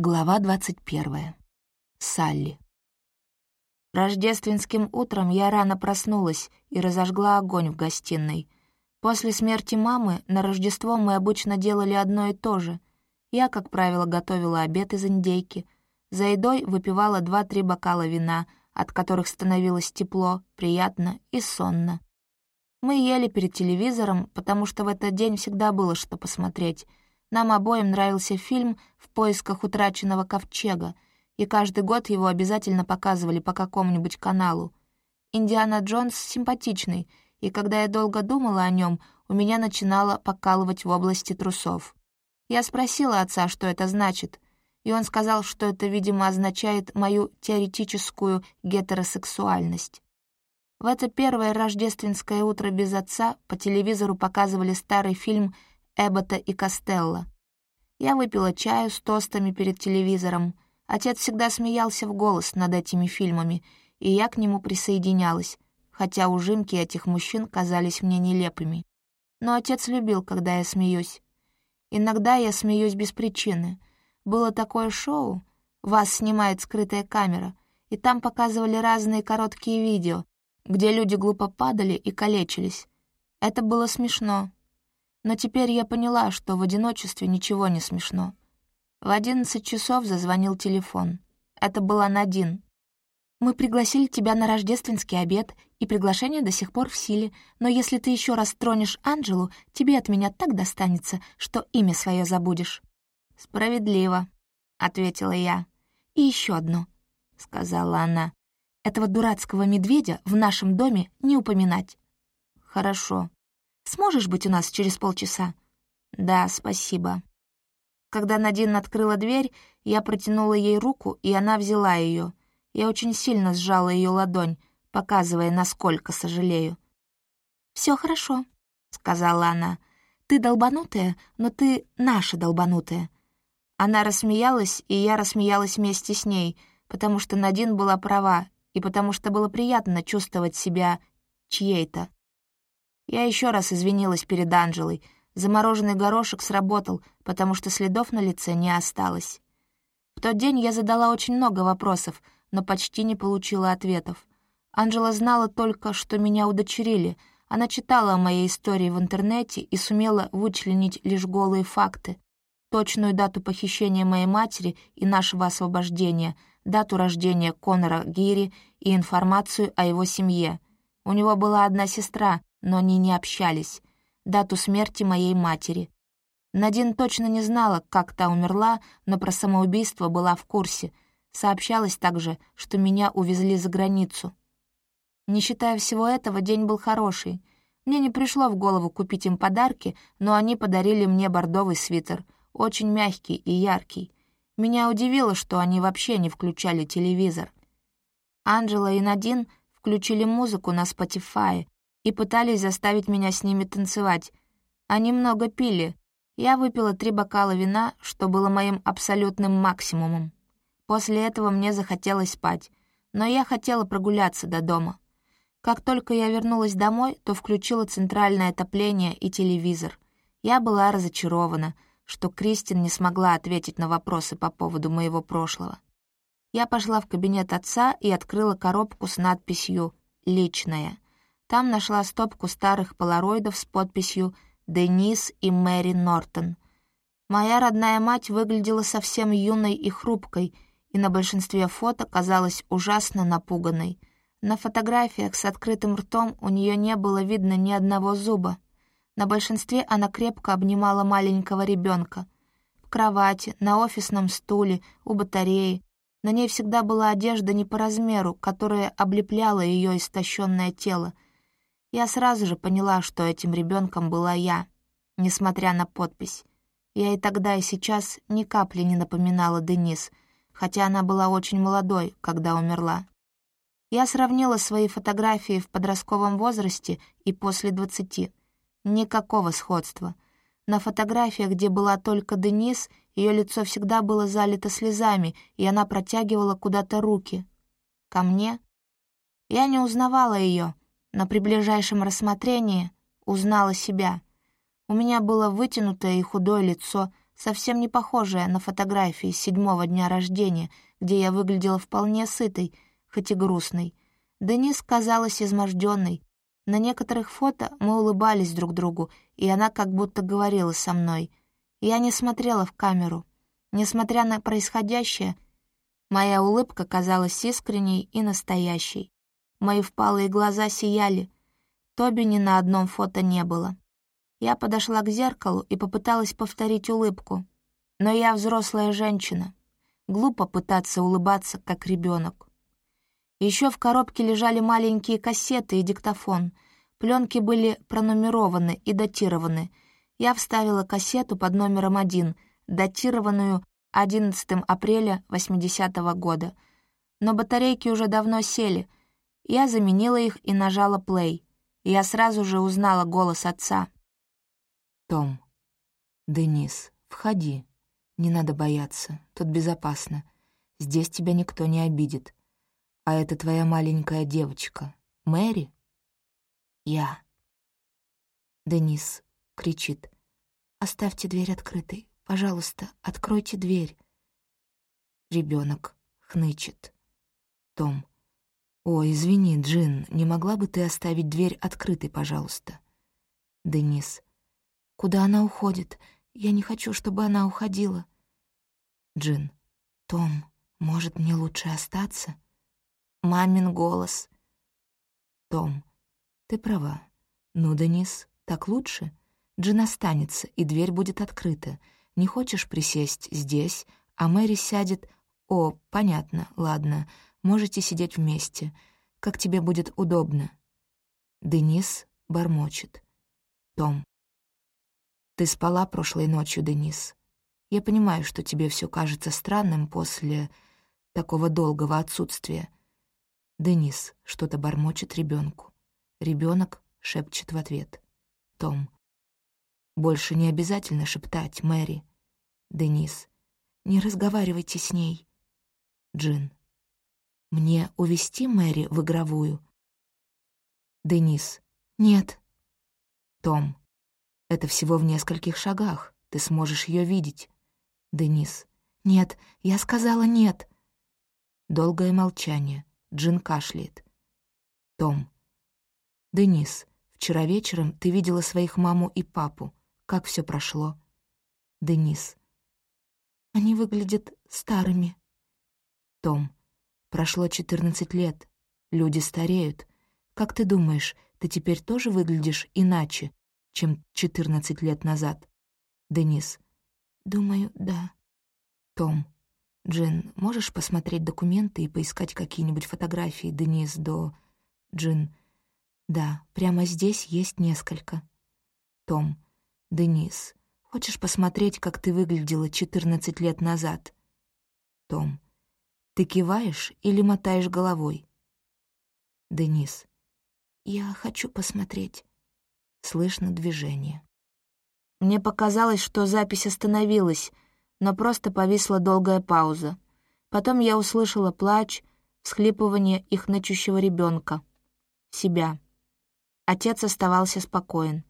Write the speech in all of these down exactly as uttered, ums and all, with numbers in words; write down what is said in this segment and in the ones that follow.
Глава двадцать первая. Салли. Рождественским утром я рано проснулась и разожгла огонь в гостиной. После смерти мамы на Рождество мы обычно делали одно и то же. Я, как правило, готовила обед из индейки. За едой выпивала два-три бокала вина, от которых становилось тепло, приятно и сонно. Мы ели перед телевизором, потому что в этот день всегда было что посмотреть. Нам обоим нравился фильм «В поисках утраченного ковчега», и каждый год его обязательно показывали по какому-нибудь каналу. Индиана Джонс симпатичный, и когда я долго думала о нем, у меня начинало покалывать в области трусов. Я спросила отца, что это значит, и он сказал, что это, видимо, означает мою теоретическую гетеросексуальность. В это первое рождественское утро без отца по телевизору показывали старый фильм Эббота и Костелло. Я выпила чаю с тостами перед телевизором. Отец всегда смеялся в голос над этими фильмами, и я к нему присоединялась, хотя ужимки этих мужчин казались мне нелепыми. Но отец любил, когда я смеюсь. Иногда я смеюсь без причины. Было такое шоу «Вас снимает скрытая камера», и там показывали разные короткие видео, где люди глупо падали и калечились. Это было смешно. Но теперь я поняла, что в одиночестве ничего не смешно. В одиннадцать часов зазвонил телефон. Это была Надин. «Мы пригласили тебя на рождественский обед, и приглашение до сих пор в силе, но если ты еще раз тронешь Анджелу, тебе от меня так достанется, что имя свое забудешь». «Справедливо», — ответила я. «И еще одно», — сказала она. «Этого дурацкого медведя в нашем доме не упоминать». «Хорошо. Сможешь быть у нас через полчаса?» «Да, спасибо». Когда Надин открыла дверь, я протянула ей руку, и она взяла ее. Я очень сильно сжала ее ладонь, показывая, насколько сожалею. «Все хорошо», — сказала она. «Ты долбанутая, но ты наша долбанутая». Она рассмеялась, и я рассмеялась вместе с ней, потому что Надин была права, и потому что было приятно чувствовать себя чьей-то. Я еще раз извинилась перед Анджелой. Замороженный горошек сработал, потому что следов на лице не осталось. В тот день я задала очень много вопросов, но почти не получила ответов. Анджела знала только, что меня удочерили. Она читала о моей истории в интернете и сумела вычленить лишь голые факты. Точную дату похищения моей матери и нашего освобождения, дату рождения Конора Гири и информацию о его семье. У него была одна сестра, но они не общались. Дату смерти моей матери. Надин точно не знала, как та умерла, но про самоубийство была в курсе. Сообщалось также, что меня увезли за границу. Не считая всего этого, день был хороший. Мне не пришло в голову купить им подарки, но они подарили мне бордовый свитер, очень мягкий и яркий. Меня удивило, что они вообще не включали телевизор. Анджела и Надин включили музыку на Spotify и пытались заставить меня с ними танцевать. Они много пили. Я выпила три бокала вина, что было моим абсолютным максимумом. После этого мне захотелось спать, но я хотела прогуляться до дома. Как только я вернулась домой, то включила центральное отопление и телевизор. Я была разочарована, что Кристин не смогла ответить на вопросы по поводу моего прошлого. Я пошла в кабинет отца и открыла коробку с надписью «Личное». Там нашла стопку старых полароидов с подписью «Денис и Мэри Нортон». Моя родная мать выглядела совсем юной и хрупкой, и на большинстве фото казалась ужасно напуганной. На фотографиях с открытым ртом у нее не было видно ни одного зуба. На большинстве она крепко обнимала маленького ребенка. В кровати, на офисном стуле, у батареи. На ней всегда была одежда не по размеру, которая облепляла ее истощенное тело. Я сразу же поняла, что этим ребенком была я, несмотря на подпись. Я и тогда, и сейчас ни капли не напоминала Денис, хотя она была очень молодой, когда умерла. Я сравнила свои фотографии в подростковом возрасте и после двадцати. Никакого сходства. На фотографиях, где была только Денис, ее лицо всегда было залито слезами, и она протягивала куда-то руки. Ко мне? Я не узнавала ее, но при ближайшем рассмотрении узнала себя. У меня было вытянутое и худое лицо совсем не похожая на фотографии с седьмого дня рождения, где я выглядела вполне сытой, хоть и грустной. Денис казалась изможденной. На некоторых фото мы улыбались друг другу, и она как будто говорила со мной. Я не смотрела в камеру. Несмотря на происходящее, моя улыбка казалась искренней и настоящей. Мои впалые глаза сияли. Тоби ни на одном фото не было. Я подошла к зеркалу и попыталась повторить улыбку. Но я взрослая женщина. Глупо пытаться улыбаться, как ребенок. Еще в коробке лежали маленькие кассеты и диктофон. Пленки были пронумерованы и датированы. Я вставила кассету под номером один, датированную одиннадцатого апреля восьмидесятого года. Но батарейки уже давно сели. Я заменила их и нажала плей. Я сразу же узнала голос отца. «Том, Денис, входи. Не надо бояться, тут безопасно. Здесь тебя никто не обидит. А это твоя маленькая девочка, Мэри?» «Я». Денис кричит. «Оставьте дверь открытой. Пожалуйста, откройте дверь». Ребенок хнычет. Том. «О, извини, Джин, не могла бы ты оставить дверь открытой, пожалуйста?» Денис. «Куда она уходит? Я не хочу, чтобы она уходила». Джин. «Том, может, мне лучше остаться?» Мамин голос. Том. «Ты права. Ну, Денис, так лучше? Джин останется, и дверь будет открыта. Не хочешь присесть здесь, а Мэри сядет... О, понятно, ладно, можете сидеть вместе. Как тебе будет удобно?» Денис бормочет. Том. «Ты спала прошлой ночью, Денис. Я понимаю, что тебе все кажется странным после такого долгого отсутствия». Денис что-то бормочет ребенку. Ребенок шепчет в ответ. Том. «Больше не обязательно шептать, Мэри». Денис. «Не разговаривайте с ней». Джин. «Мне увести Мэри в игровую?» Денис. «Нет». Том. «Это всего в нескольких шагах. Ты сможешь ее видеть». Денис. «Нет, я сказала нет». Долгое молчание. Джин кашляет. Том. «Денис, вчера вечером ты видела своих маму и папу. Как все прошло?» Денис. «Они выглядят старыми». Том. «Прошло четырнадцать лет. Люди стареют. Как ты думаешь, ты теперь тоже выглядишь иначе, чем четырнадцать лет назад?» Денис. «Думаю, да». Том. «Джин, можешь посмотреть документы и поискать какие-нибудь фотографии Денис до...» Джин. «Да, прямо здесь есть несколько». Том. «Денис, хочешь посмотреть, как ты выглядела четырнадцать лет назад?» Том. «Ты киваешь или мотаешь головой?» Денис. «Я хочу посмотреть». Слышно движение. Мне показалось, что запись остановилась, но просто повисла долгая пауза. Потом я услышала плач, всхлипывание их ночущего ребенка. Себя. Отец оставался спокоен.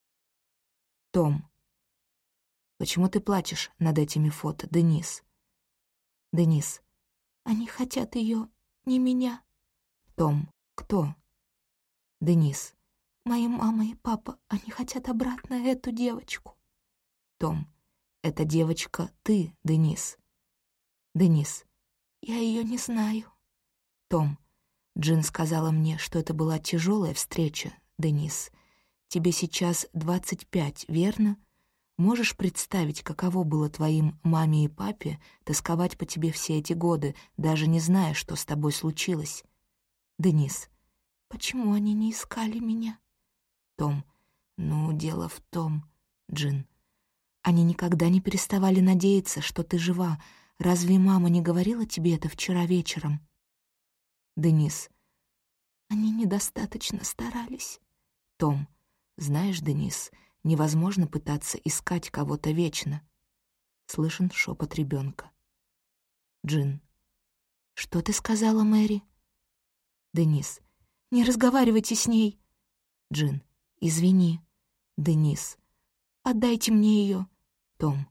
Том. «Почему ты плачешь над этими фото, Денис?» Денис. «Они хотят ее, не меня». Том. «Кто?» Денис. «Моя мама и папа, они хотят обратно эту девочку». Том. «Эта девочка ты, Денис». Денис. «Я ее не знаю». Том. «Джин сказала мне, что это была тяжелая встреча, Денис. Тебе сейчас двадцать пять, верно? Можешь представить, каково было твоим маме и папе тосковать по тебе все эти годы, даже не зная, что с тобой случилось?» Денис. «Почему они не искали меня?» Том. «Ну, дело в том...» Джин. «Они никогда не переставали надеяться, что ты жива. Разве мама не говорила тебе это вчера вечером?» Денис. «Они недостаточно старались». Том. «Знаешь, Денис, невозможно пытаться искать кого-то вечно». Слышен шепот ребенка. Джин. «Что ты сказала, Мэри?» Денис. «Не разговаривайте с ней». Джин. «Извини». Денис. «Отдайте мне ее». Том.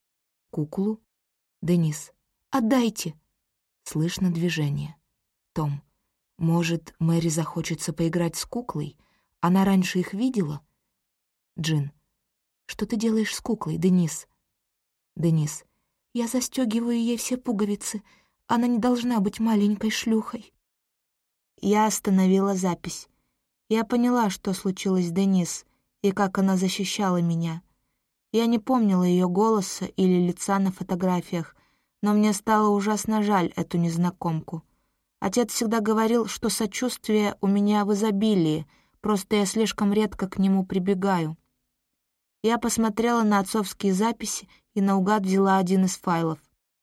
Куклу? Денис, отдайте! Слышно движение. Том, может, Мэри захочется поиграть с куклой? Она раньше их видела? Джин, что ты делаешь с куклой, Денис? Денис, я застегиваю ей все пуговицы. Она не должна быть маленькой шлюхой. Я остановила запись. Я поняла, что случилось с Денис и как она защищала меня. Я не помнила ее голоса или лица на фотографиях, но мне стало ужасно жаль эту незнакомку. Отец всегда говорил, что сочувствие у меня в изобилии, просто я слишком редко к нему прибегаю. Я посмотрела на отцовские записи и наугад взяла один из файлов.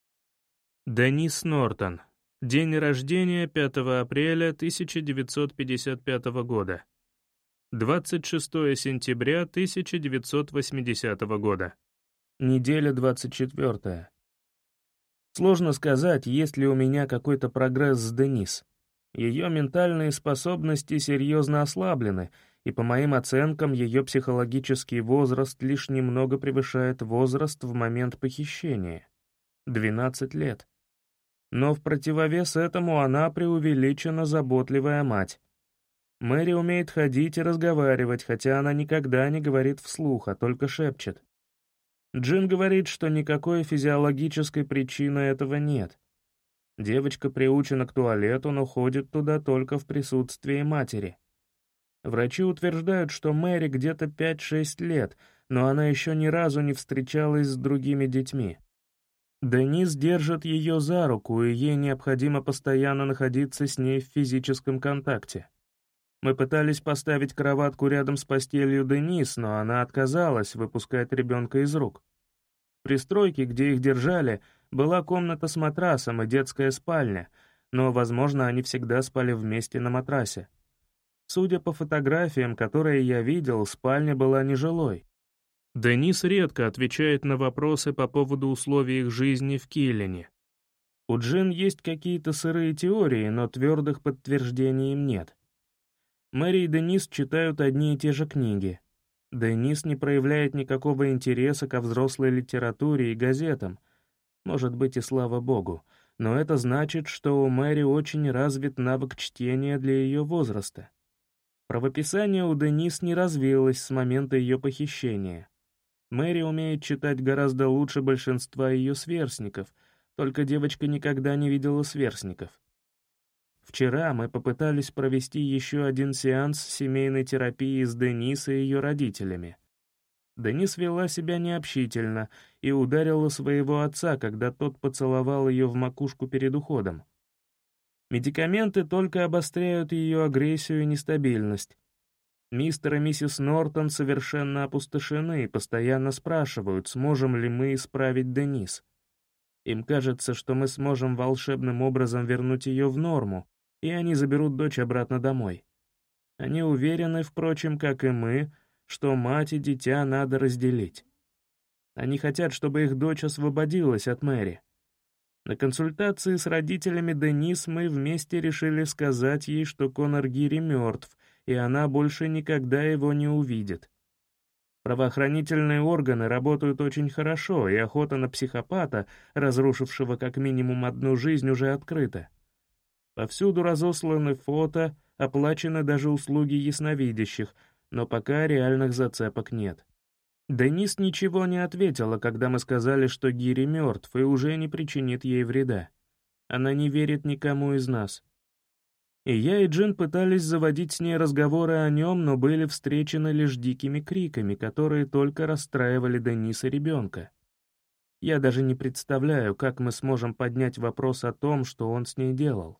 Денис Нортон. День рождения пятого апреля тысяча девятьсот пятьдесят пятого года. двадцать шестого сентября тысяча девятьсот восьмидесятого года. Неделя двадцать четвёртая. Сложно сказать, есть ли у меня какой-то прогресс с Денис. Ее ментальные способности серьезно ослаблены, и по моим оценкам, ее психологический возраст лишь немного превышает возраст в момент похищения — двенадцать лет. Но в противовес этому она преувеличенно заботливая мать. Мэри умеет ходить и разговаривать, хотя она никогда не говорит вслух, а только шепчет. Джин говорит, что никакой физиологической причины этого нет. Девочка приучена к туалету, но ходит туда только в присутствии матери. Врачи утверждают, что Мэри где-то пять-шесть лет, но она еще ни разу не встречалась с другими детьми. Денис держит ее за руку, и ей необходимо постоянно находиться с ней в физическом контакте. Мы пытались поставить кроватку рядом с постелью Денис, но она отказалась выпускать ребенка из рук. В пристройке, где их держали, была комната с матрасом и детская спальня, но, возможно, они всегда спали вместе на матрасе. Судя по фотографиям, которые я видел, спальня была нежилой. Денис редко отвечает на вопросы по поводу условий их жизни в Киллине. У Джин есть какие-то сырые теории, но твердых подтверждений им нет. Мэри и Денис читают одни и те же книги. Денис не проявляет никакого интереса ко взрослой литературе и газетам. Может быть, и слава богу, но это значит, что у Мэри очень развит навык чтения для ее возраста. Правописание у Денис не развилось с момента ее похищения. Мэри умеет читать гораздо лучше большинства ее сверстников, только девочка никогда не видела сверстников. Вчера мы попытались провести еще один сеанс семейной терапии с Денис и ее родителями. Денис вела себя необщительно и ударила своего отца, когда тот поцеловал ее в макушку перед уходом. Медикаменты только обостряют ее агрессию и нестабильность. Мистер и миссис Нортон совершенно опустошены и постоянно спрашивают, сможем ли мы исправить Денис. Им кажется, что мы сможем волшебным образом вернуть ее в норму, и они заберут дочь обратно домой. Они уверены, впрочем, как и мы, что мать и дитя надо разделить. Они хотят, чтобы их дочь освободилась от Мэри. На консультации с родителями Денис мы вместе решили сказать ей, что Конор Гири мертв, и она больше никогда его не увидит. Правоохранительные органы работают очень хорошо, и охота на психопата, разрушившего как минимум одну жизнь, уже открыта. Повсюду разосланы фото, оплачены даже услуги ясновидящих, но пока реальных зацепок нет. Денис ничего не ответила, когда мы сказали, что Гири мертв и уже не причинит ей вреда. Она не верит никому из нас. И я и Джин пытались заводить с ней разговоры о нем, но были встречены лишь дикими криками, которые только расстраивали Денис и ребенка. Я даже не представляю, как мы сможем поднять вопрос о том, что он с ней делал.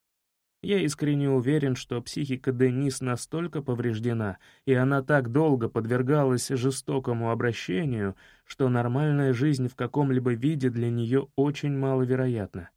Я искренне уверен, что психика Денис настолько повреждена, и она так долго подвергалась жестокому обращению, что нормальная жизнь в каком-либо виде для нее очень маловероятна.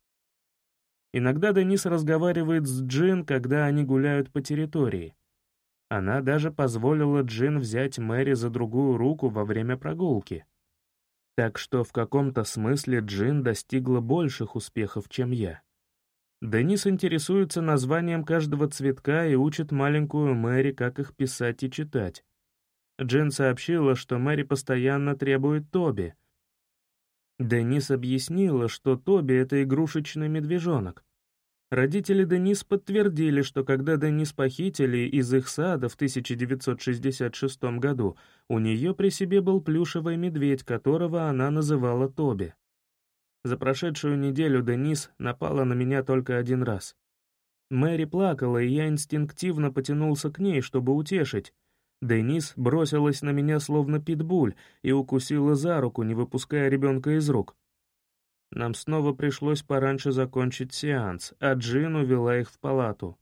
Иногда Денис разговаривает с Джин, когда они гуляют по территории. Она даже позволила Джин взять Мэри за другую руку во время прогулки. Так что в каком-то смысле Джин достигла больших успехов, чем я. Денис интересуется названием каждого цветка и учит маленькую Мэри, как их писать и читать. Джин сообщила, что Мэри постоянно требует Тоби. Денис объяснила, что Тоби — это игрушечный медвежонок. Родители Денис подтвердили, что когда Денис похитили из их сада в тысяча девятьсот шестьдесят шестом году, у нее при себе был плюшевый медведь, которого она называла Тоби. За прошедшую неделю Денис напала на меня только один раз. Мэри плакала, и я инстинктивно потянулся к ней, чтобы утешить. Денис бросилась на меня словно питбуль и укусила за руку, не выпуская ребенка из рук. Нам снова пришлось пораньше закончить сеанс, а Джин увела их в палату.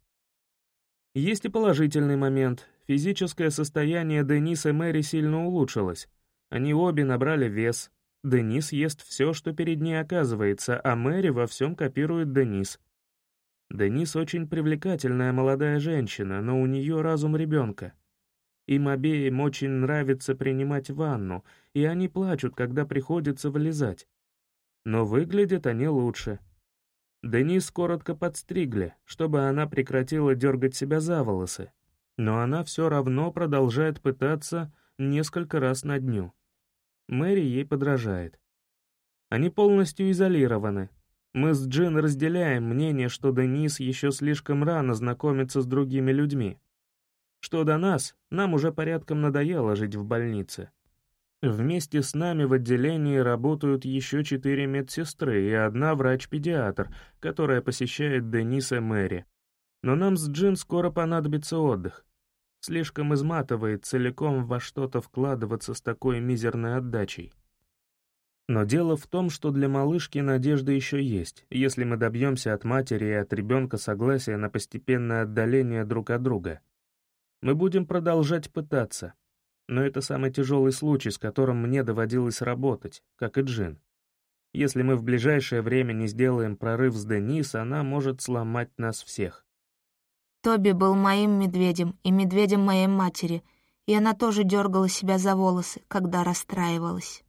Есть и положительный момент. Физическое состояние Денис и Мэри сильно улучшилось. Они обе набрали вес. Денис ест все, что перед ней оказывается, а Мэри во всем копирует Денис. Денис очень привлекательная молодая женщина, но у нее разум ребенка. Им обеим очень нравится принимать ванну, и они плачут, когда приходится вылезать. Но выглядят они лучше. Денис коротко подстригли, чтобы она прекратила дергать себя за волосы. Но она все равно продолжает пытаться несколько раз на дню. Мэри ей подражает. Они полностью изолированы. Мы с Джин разделяем мнение, что Денис еще слишком рано знакомится с другими людьми. Что до нас, нам уже порядком надоело жить в больнице. Вместе с нами в отделении работают еще четыре медсестры и одна врач-педиатр, которая посещает Денис и Мэри. Но нам с Джин скоро понадобится отдых. Слишком изматывает целиком во что-то вкладываться с такой мизерной отдачей. Но дело в том, что для малышки надежда еще есть, если мы добьемся от матери и от ребенка согласия на постепенное отдаление друг от друга. Мы будем продолжать пытаться. Но это самый тяжелый случай, с которым мне доводилось работать, как и Джин. Если мы в ближайшее время не сделаем прорыв с Денис, она может сломать нас всех. Тоби был моим медведем и медведем моей матери, и она тоже дергала себя за волосы, когда расстраивалась.